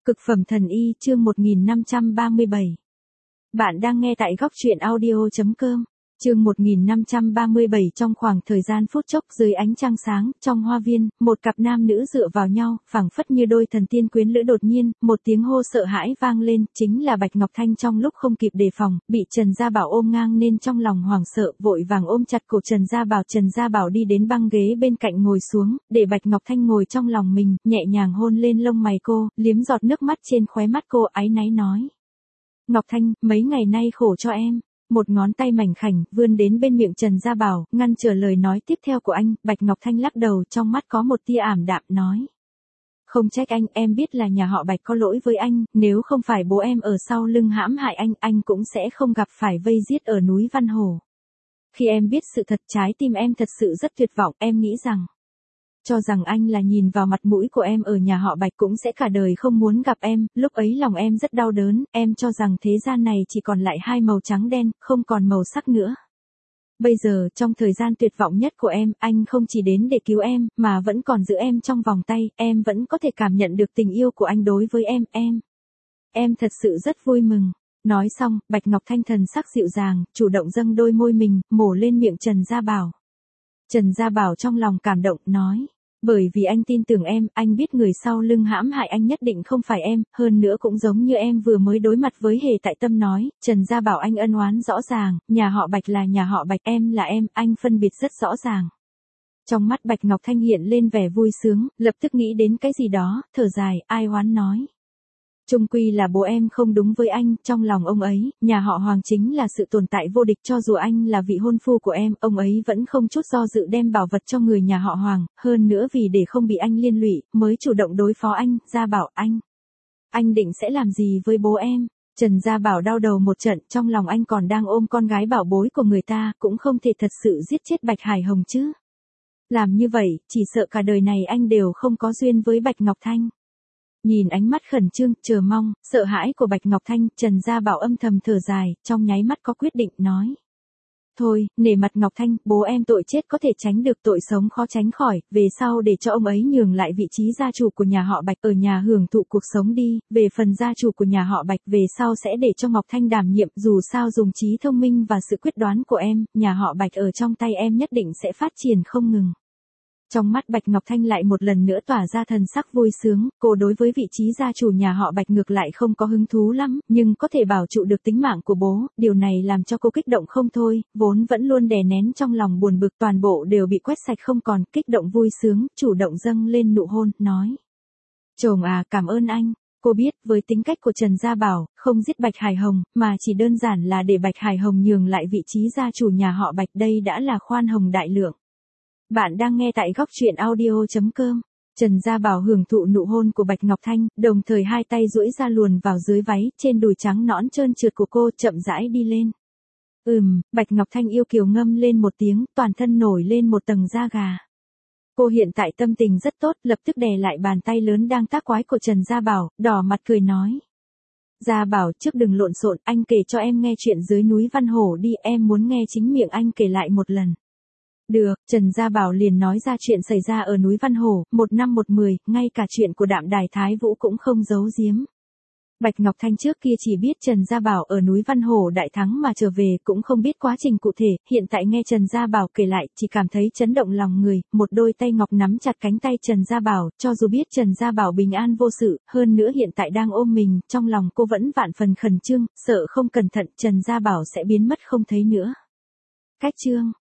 Cực phẩm thần y chương 1537. Bạn đang nghe tại góc truyện audio.com. Chương 1537. Trong khoảng thời gian phút chốc dưới ánh trăng sáng, trong hoa viên, một cặp nam nữ dựa vào nhau, phảng phất như đôi thần tiên quyến lữ. Đột nhiên, một tiếng hô sợ hãi vang lên, chính là Bạch Ngọc Thanh. Trong lúc không kịp đề phòng, bị Trần Gia Bảo ôm ngang nên trong lòng hoảng sợ, vội vàng ôm chặt cổ Trần Gia Bảo. Trần Gia Bảo đi đến băng ghế bên cạnh ngồi xuống, để Bạch Ngọc Thanh ngồi trong lòng mình, nhẹ nhàng hôn lên lông mày cô, liếm giọt nước mắt trên khóe mắt cô, áy náy nói: Ngọc Thanh, mấy ngày nay khổ cho em. Một ngón tay mảnh khảnh vươn đến bên miệng Trần Gia Bảo, ngăn trở lời nói tiếp theo của anh. Bạch Ngọc Thanh lắc đầu, trong mắt có một tia ảm đạm, nói: Không trách anh, em biết là nhà họ Bạch có lỗi với anh, nếu không phải bố em ở sau lưng hãm hại anh cũng sẽ không gặp phải vây giết ở núi Văn Hồ. Khi em biết sự thật, trái tim em thật sự rất tuyệt vọng, em nghĩ rằng, cho rằng anh là nhìn vào mặt mũi của em ở nhà họ Bạch cũng sẽ cả đời không muốn gặp em. Lúc ấy lòng em rất đau đớn, em cho rằng thế gian này chỉ còn lại hai màu trắng đen, không còn màu sắc nữa. Bây giờ, trong thời gian tuyệt vọng nhất của em, anh không chỉ đến để cứu em, mà vẫn còn giữ em trong vòng tay, em vẫn có thể cảm nhận được tình yêu của anh đối với em. Em thật sự rất vui mừng. Nói xong, Bạch Ngọc Thanh thần sắc dịu dàng, chủ động dâng đôi môi mình, mổ lên miệng Trần Gia Bảo. Trần Gia Bảo trong lòng cảm động, nói: Bởi vì anh tin tưởng em, anh biết người sau lưng hãm hại anh nhất định không phải em, hơn nữa cũng giống như em vừa mới đối mặt với Hề Tại Tâm nói, Trần Gia Bảo anh ân oán rõ ràng, nhà họ Bạch là nhà họ Bạch, em là em, anh phân biệt rất rõ ràng. Trong mắt Bạch Ngọc Thanh hiện lên vẻ vui sướng, lập tức nghĩ đến cái gì đó, thở dài, ai oán nói: Chung quy là bố em không đúng với anh, trong lòng ông ấy, nhà họ Hoàng chính là sự tồn tại vô địch, cho dù anh là vị hôn phu của em, ông ấy vẫn không chút do dự đem bảo vật cho người nhà họ Hoàng, hơn nữa vì để không bị anh liên lụy, mới chủ động đối phó anh. Gia Bảo anh định sẽ làm gì với bố em? Trần Gia Bảo đau đầu một trận, trong lòng anh còn đang ôm con gái bảo bối của người ta, cũng không thể thật sự giết chết Bạch Hải Hồng chứ. Làm như vậy, chỉ sợ cả đời này anh đều không có duyên với Bạch Ngọc Thanh. Nhìn ánh mắt khẩn trương, chờ mong, sợ hãi của Bạch Ngọc Thanh, Trần Gia Bảo âm thầm thở dài, trong nháy mắt có quyết định, nói: Thôi, nể mặt Ngọc Thanh, bố em tội chết có thể tránh được, tội sống khó tránh khỏi, về sau để cho ông ấy nhường lại vị trí gia chủ của nhà họ Bạch, ở nhà hưởng thụ cuộc sống đi, về phần gia chủ của nhà họ Bạch về sau sẽ để cho Ngọc Thanh đảm nhiệm, dù sao dùng trí thông minh và sự quyết đoán của em, nhà họ Bạch ở trong tay em nhất định sẽ phát triển không ngừng. Trong mắt Bạch Ngọc Thanh lại một lần nữa tỏa ra thần sắc vui sướng, cô đối với vị trí gia chủ nhà họ Bạch ngược lại không có hứng thú lắm, nhưng có thể bảo trụ được tính mạng của bố, điều này làm cho cô kích động không thôi, vốn vẫn luôn đè nén trong lòng buồn bực toàn bộ đều bị quét sạch không còn, kích động vui sướng, chủ động dâng lên nụ hôn, nói: Chồng à, cảm ơn anh. Cô biết, với tính cách của Trần Gia Bảo, không giết Bạch Hải Hồng, mà chỉ đơn giản là để Bạch Hải Hồng nhường lại vị trí gia chủ nhà họ Bạch, đây đã là khoan hồng đại lượng. Bạn đang nghe tại góc truyện audio.com. Trần Gia Bảo hưởng thụ nụ hôn của Bạch Ngọc Thanh, đồng thời hai tay duỗi ra luồn vào dưới váy, trên đùi trắng nõn trơn trượt của cô, chậm rãi đi lên. Bạch Ngọc Thanh yêu kiều ngâm lên một tiếng, toàn thân nổi lên một tầng da gà. Cô hiện tại tâm tình rất tốt, lập tức đè lại bàn tay lớn đang tác quái của Trần Gia Bảo, đỏ mặt cười nói: Gia Bảo, trước đừng lộn xộn, anh kể cho em nghe chuyện dưới núi Văn Hổ đi, em muốn nghe chính miệng anh kể lại một lần. Được, Trần Gia Bảo liền nói ra chuyện xảy ra ở núi Văn Hổ, 1/10, ngay cả chuyện của Đạm Đài Thái Vũ cũng không giấu giếm. Bạch Ngọc Thanh trước kia chỉ biết Trần Gia Bảo ở núi Văn Hổ đại thắng mà trở về, cũng không biết quá trình cụ thể, hiện tại nghe Trần Gia Bảo kể lại, chỉ cảm thấy chấn động lòng người, một đôi tay ngọc nắm chặt cánh tay Trần Gia Bảo, cho dù biết Trần Gia Bảo bình an vô sự, hơn nữa hiện tại đang ôm mình, trong lòng cô vẫn vạn phần khẩn trương, sợ không cẩn thận Trần Gia Bảo sẽ biến mất không thấy nữa. Cách chương